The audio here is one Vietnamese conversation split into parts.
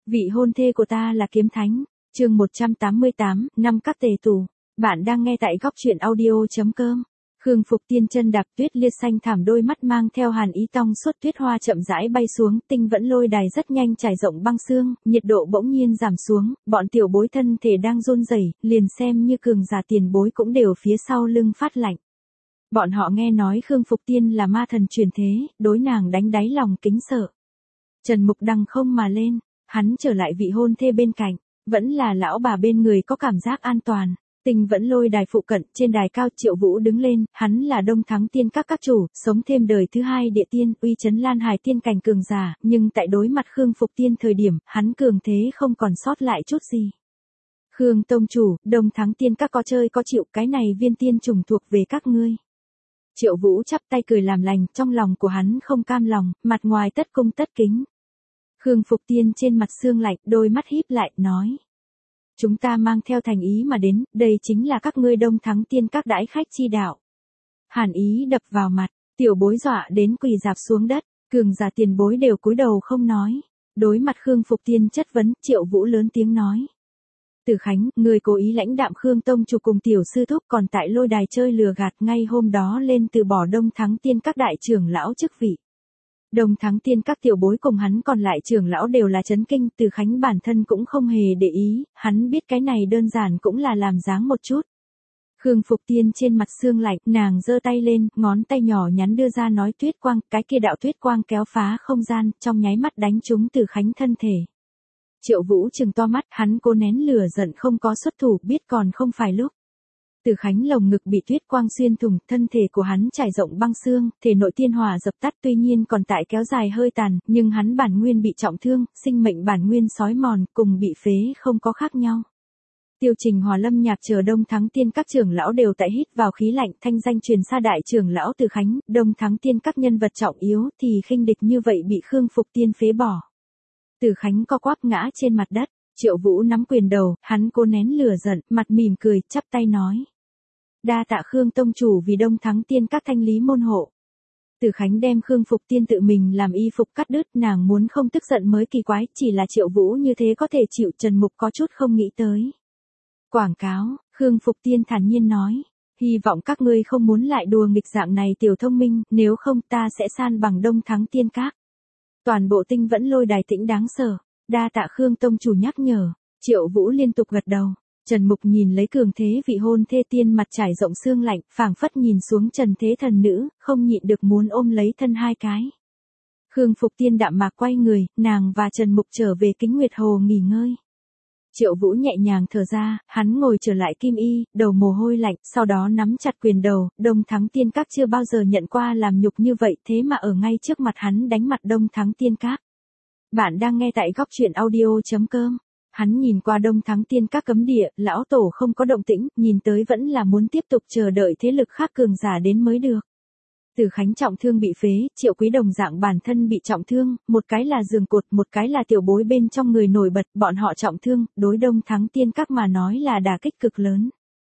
Vị hôn thê của ta là kiếm thánh. Chương 188, năm các tề tù. Bạn đang nghe tại góc truyện audio.com. Khương Phục Tiên chân đạp tuyết liệt xanh thảm, đôi mắt mang theo hàn ý tong suốt, tuyết hoa chậm rãi bay xuống, tinh vẫn lôi đài rất nhanh trải rộng băng xương, nhiệt độ bỗng nhiên giảm xuống, bọn tiểu bối thân thể đang run rẩy, liền xem như cường giả tiền bối cũng đều phía sau lưng phát lạnh. Bọn họ nghe nói Khương Phục Tiên là ma thần truyền thế, đối nàng đánh đáy lòng kính sợ. Trần Mục đằng không mà lên, hắn trở lại vị hôn thê bên cạnh, vẫn là lão bà bên người có cảm giác an toàn. Tinh vẫn lôi đài phụ cận, trên đài cao Triệu Vũ đứng lên, hắn là Đông Thắng Tiên các chủ, sống thêm đời thứ hai địa tiên, uy chấn Lan Hải tiên cảnh cường giả, nhưng tại đối mặt Khương Phục Tiên thời điểm, hắn cường thế không còn sót lại chút gì. Khương tông chủ, Đông Thắng Tiên các có chơi có chịu, cái này viên tiên trùng thuộc về các ngươi. Triệu Vũ chắp tay cười làm lành, trong lòng của hắn không cam lòng, mặt ngoài tất cung tất kính. Khương Phục Tiên trên mặt sương lạnh, đôi mắt híp lại, nói. Chúng ta mang theo thành ý mà đến, đây chính là các ngươi Đông Thắng Tiên các đãi khách chi đạo. Hàn ý đập vào mặt, tiểu bối dọa đến quỳ rạp xuống đất, cường giả tiền bối đều cúi đầu không nói. Đối mặt Khương Phục Tiên chất vấn, Triệu Vũ lớn tiếng nói. Tử Khánh, người cố ý lãnh đạm Khương tông chủ cùng tiểu sư thúc, còn tại lôi đài chơi lừa gạt, ngay hôm đó lên từ bỏ Đông Thắng Tiên các đại trưởng lão chức vị. Đông Thắng Tiên các tiểu bối cùng hắn còn lại trưởng lão đều là chấn kinh, Từ Khánh bản thân cũng không hề để ý, hắn biết cái này đơn giản cũng là làm dáng một chút. Khương Phục Tiên trên mặt sương lạnh, nàng giơ tay lên, ngón tay nhỏ nhắn đưa ra nói tuyết quang, cái kia đạo tuyết quang kéo phá không gian, trong nháy mắt đánh trúng Từ Khánh thân thể. Triệu Vũ trừng to mắt, hắn cố nén lửa giận không có xuất thủ, biết còn không phải lúc. Từ Khánh lồng ngực bị tuyết quang xuyên thủng, thân thể của hắn trải rộng băng xương, thể nội tiên hỏa dập tắt, tuy nhiên còn tại kéo dài hơi tàn, nhưng hắn bản nguyên bị trọng thương, sinh mệnh bản nguyên sói mòn, cùng bị phế không có khác nhau. Tiêu Trình Hòa Lâm Nhạc chờ Đông Thắng Tiên các trưởng lão đều tại hít vào khí lạnh, thanh danh truyền xa đại trưởng lão Từ Khánh, Đông Thắng Tiên các nhân vật trọng yếu thì khinh địch như vậy bị Khương Phục Tiên phế bỏ. Từ Khánh co quắp ngã trên mặt đất, Triệu Vũ nắm quyền đầu, hắn cố nén lửa giận, mặt mỉm cười, chắp tay nói. Đa tạ Khương tông chủ vì Đông Thắng Tiên các thanh lý môn hộ. Từ Khánh đem Khương Phục Tiên tự mình làm y phục cắt đứt, nàng muốn không tức giận mới kỳ quái, chỉ là Triệu Vũ như thế có thể chịu, Trần Mục có chút không nghĩ tới. Quảng cáo, Khương Phục Tiên thản nhiên nói. Hy vọng các ngươi không muốn lại đùa nghịch dạng này tiểu thông minh, nếu không ta sẽ san bằng Đông Thắng Tiên các. Toàn bộ tinh vẫn lôi đài tĩnh đáng sợ, đa tạ Khương tông chủ nhắc nhở. Triệu Vũ liên tục gật đầu. Trần Mục nhìn lấy cường thế vị hôn thê tiên mặt trải rộng sương lạnh, phảng phất nhìn xuống trần thế thần nữ, không nhịn được muốn ôm lấy thân hai cái. Khương Phục Tiên đạm mạc quay người, nàng và Trần Mục trở về Kính Nguyệt Hồ nghỉ ngơi. Triệu Vũ nhẹ nhàng thở ra, hắn ngồi trở lại kim y, đầu mồ hôi lạnh, sau đó nắm chặt quyền đầu, Đông Thắng Tiên các chưa bao giờ nhận qua làm nhục như vậy, thế mà ở ngay trước mặt hắn đánh mặt Đông Thắng Tiên các. Bạn đang nghe tại góc truyện audio.com. Hắn nhìn qua Đông Thắng Tiên các cấm địa, lão tổ không có động tĩnh, nhìn tới vẫn là muốn tiếp tục chờ đợi thế lực khác cường giả đến mới được. Từ Khánh trọng thương bị phế, Triệu Quý đồng dạng bản thân bị trọng thương, một cái là giường cột, một cái là tiểu bối bên trong người nổi bật, bọn họ trọng thương, đối Đông Thắng Tiên các mà nói là đả kích cực lớn.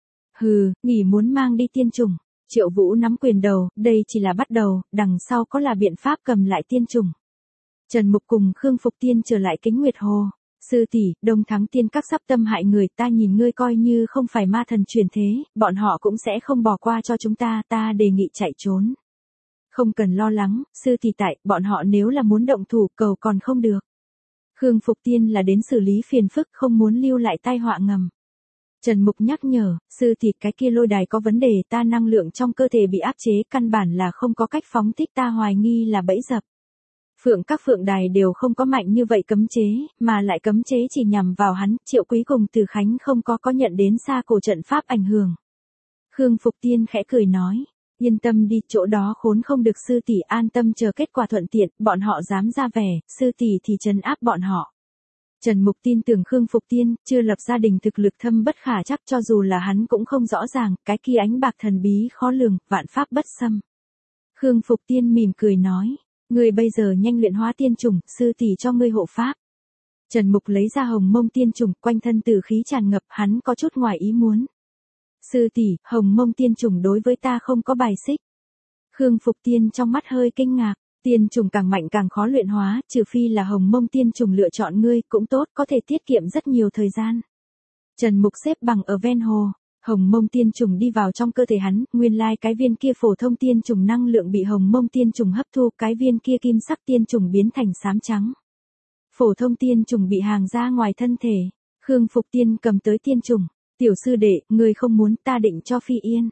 Hừ, nghỉ muốn mang đi tiên trùng. Triệu Vũ nắm quyền đầu, đây chỉ là bắt đầu, đằng sau có là biện pháp cầm lại tiên trùng. Trần Mục cùng Khương Phục Tiên trở lại Kính Nguyệt Hồ. Sư tỷ, Đông Thắng Tiên các sắp tâm hại người, ta nhìn ngươi coi như không phải ma thần truyền thế, bọn họ cũng sẽ không bỏ qua cho chúng ta, ta đề nghị chạy trốn. Không cần lo lắng, sư tỷ tại, bọn họ nếu là muốn động thủ cầu còn không được. Khương Phục Tiên là đến xử lý phiền phức, không muốn lưu lại tai họa ngầm. Trần Mục nhắc nhở, sư tỷ cái kia lôi đài có vấn đề, ta năng lượng trong cơ thể bị áp chế, căn bản là không có cách phóng thích, ta hoài nghi là bẫy dập. Các phượng đài đều không có mạnh như vậy cấm chế, mà lại cấm chế chỉ nhằm vào hắn, Triệu Quý cùng Từ Khánh không có nhận đến xa cổ trận pháp ảnh hưởng. Khương Phục Tiên khẽ cười nói, yên tâm đi, chỗ đó khốn không được, sư tỷ an tâm chờ kết quả thuận tiện, bọn họ dám ra vẻ, sư tỷ thì trấn áp bọn họ. Trần Mục tin tưởng Khương Phục Tiên, chưa lập gia đình thực lực thâm bất khả chắc, cho dù là hắn cũng không rõ ràng, cái kia ánh bạc thần bí khó lường, vạn pháp bất xâm. Khương Phục Tiên mỉm cười nói. Ngươi bây giờ nhanh luyện hóa tiên trùng, sư tỷ cho ngươi hộ pháp. Trần Mục lấy ra hồng mông tiên trùng, quanh thân tử khí tràn ngập, hắn có chút ngoài ý muốn. Sư tỷ, hồng mông tiên trùng đối với ta không có bài xích. Khương Phục Tiên trong mắt hơi kinh ngạc, Tiên trùng càng mạnh càng khó luyện hóa, trừ phi là hồng mông tiên trùng lựa chọn ngươi, cũng tốt, có thể tiết kiệm rất nhiều thời gian. Trần Mục xếp bằng ở ven hồ, hồng mông tiên trùng đi vào trong cơ thể hắn, nguyên lai cái viên kia phổ thông tiên trùng năng lượng bị hồng mông tiên trùng hấp thu, cái viên kia kim sắc tiên trùng biến thành xám trắng. Phổ thông tiên trùng bị hàng ra ngoài thân thể, Khương Phục Tiên cầm tới tiên trùng, tiểu sư đệ, ngươi không muốn, ta định cho Phi Yên.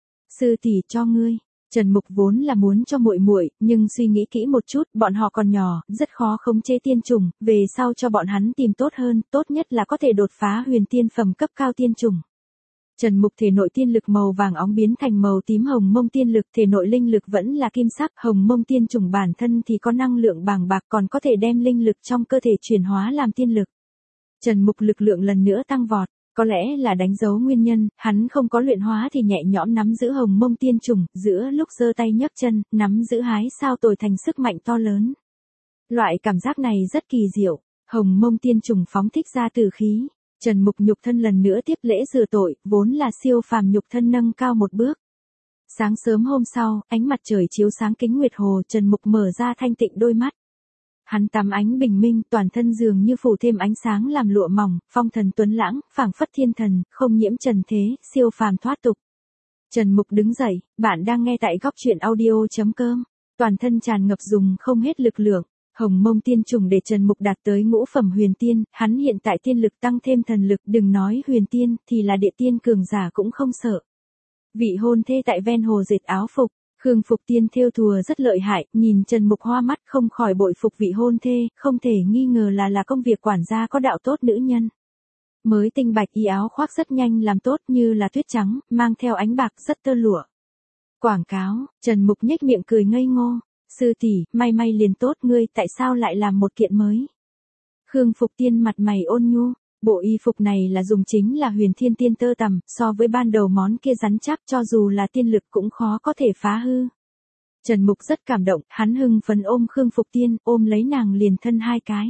Sư tỷ cho ngươi. Trần Mục vốn là muốn cho muội muội, nhưng suy nghĩ kỹ một chút, bọn họ còn nhỏ, rất khó khống chế tiên trùng, về sau cho bọn hắn tìm tốt hơn, tốt nhất là có thể đột phá huyền tiên phẩm cấp cao tiên trùng. Trần Mục thể nội tiên lực màu vàng óng biến thành màu tím hồng mông tiên lực, thể nội linh lực vẫn là kim sắc, hồng mông tiên trùng bản thân thì có năng lượng bàng bạc, còn có thể đem linh lực trong cơ thể chuyển hóa làm tiên lực. Trần Mục lực lượng lần nữa tăng vọt. Có lẽ là đánh dấu nguyên nhân, hắn không có luyện hóa thì nhẹ nhõm nắm giữ hồng mông tiên trùng, giữa lúc giơ tay nhấc chân, nắm giữ hái sao tồi thành sức mạnh to lớn. Loại cảm giác này rất kỳ diệu, hồng mông tiên trùng phóng thích ra tử khí. Trần Mục nhục thân lần nữa tiếp lễ rửa tội, vốn là siêu phàm nhục thân nâng cao một bước. Sáng sớm hôm sau, ánh mặt trời chiếu sáng kính nguyệt hồ, Trần Mục mở ra thanh tịnh đôi mắt. Hắn tắm ánh bình minh, toàn thân dường như phủ thêm ánh sáng làm lụa mỏng, phong thần tuấn lãng, phảng phất thiên thần, không nhiễm trần thế, siêu phàm thoát tục. Trần Mục đứng dậy, bạn đang nghe tại góc truyện audio.com. Toàn thân tràn ngập dùng không hết lực lượng, hồng mông tiên trùng để Trần Mục đạt tới ngũ phẩm huyền tiên, hắn hiện tại tiên lực tăng thêm thần lực, đừng nói huyền tiên, thì là địa tiên cường giả cũng không sợ. Vị hôn thê tại ven hồ dệt áo phục. Khương Phục Tiên thêu thùa rất lợi hại, nhìn Trần Mục hoa mắt không khỏi bội phục vị hôn thê, không thể nghi ngờ là công việc quản gia có đạo tốt nữ nhân. Mới tinh bạch y áo khoác rất nhanh làm tốt như là tuyết trắng, mang theo ánh bạc rất tơ lụa. Quảng cáo, Trần Mục nhếch miệng cười ngây ngô, sư tỷ, may may liền tốt, ngươi tại sao lại làm một kiện mới? Khương Phục Tiên mặt mày ôn nhu. Bộ y phục này là dùng chính là huyền thiên tiên tơ tằm, so với ban đầu món kia rắn chắc, cho dù là tiên lực cũng khó có thể phá hư. Trần Mục rất cảm động, hắn hưng phấn ôm Khương Phục Tiên, ôm lấy nàng liền thân hai cái.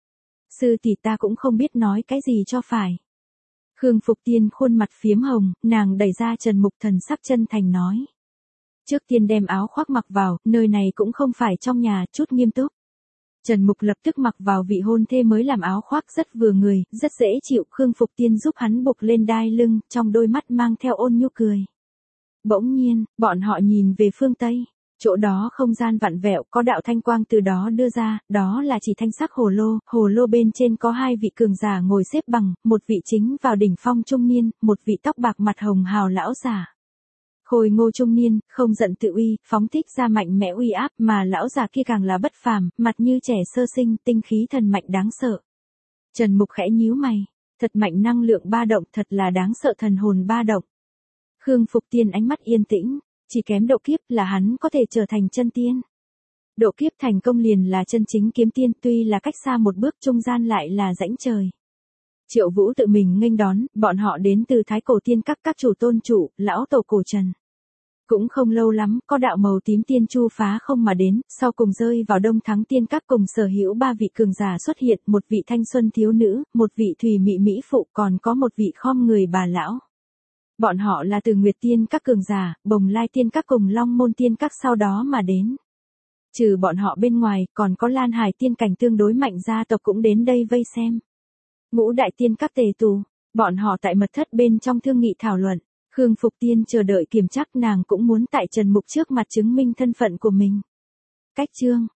Sư tỷ, ta cũng không biết nói cái gì cho phải. Khương Phục Tiên khuôn mặt phiếm hồng, nàng đẩy ra Trần Mục, thần sắc chân thành nói. Trước tiên đem áo khoác mặc vào, nơi này cũng không phải trong nhà, chút nghiêm túc. Trần Mục lập tức mặc vào vị hôn thê mới làm áo khoác rất vừa người, rất dễ chịu, Khương Phục Tiên giúp hắn buộc lên đai lưng, trong đôi mắt mang theo ôn nhu cười. Bỗng nhiên, bọn họ nhìn về phương Tây, chỗ đó không gian vặn vẹo, có đạo thanh quang từ đó đưa ra, đó là chỉ thanh sắc hồ lô bên trên có hai vị cường giả ngồi xếp bằng, một vị chính vào đỉnh phong trung niên, một vị tóc bạc mặt hồng hào lão giả. Khôi ngô trung niên, không giận tự uy, phóng thích ra mạnh mẽ uy áp, mà lão già kia càng là bất phàm, mặt như trẻ sơ sinh, tinh khí thần mạnh đáng sợ. Trần Mục khẽ nhíu mày, thật mạnh năng lượng ba động, thật là đáng sợ, thần hồn ba động. Khương Phục Tiên ánh mắt yên tĩnh, chỉ kém độ kiếp là hắn có thể trở thành chân tiên. Độ kiếp thành công liền là chân chính kiếm tiên, tuy là cách xa một bước, trung gian lại là rãnh trời. Triệu Vũ tự mình nghênh đón, bọn họ đến từ Thái Cổ Tiên các chủ tôn chủ, lão tổ cổ Trần. Cũng không lâu lắm, có đạo màu tím tiên chu phá không mà đến, sau cùng rơi vào Đông Thắng Tiên các, cùng sở hữu ba vị cường giả xuất hiện, một vị thanh xuân thiếu nữ, một vị thùy mị mỹ phụ, còn có một vị khom người bà lão. Bọn họ là từ Nguyệt Tiên các cường giả, Bồng Lai Tiên các cùng Long Môn Tiên các sau đó mà đến. Trừ bọn họ bên ngoài, còn có Lan Hải Tiên cảnh tương đối mạnh gia tộc cũng đến đây vây xem. Ngũ đại tiên các tề tù, bọn họ tại mật thất bên trong thương nghị thảo luận. Khương Phục Tiên chờ đợi kiểm chắc, nàng cũng muốn tại Trần Mục trước mặt chứng minh thân phận của mình. Cách chương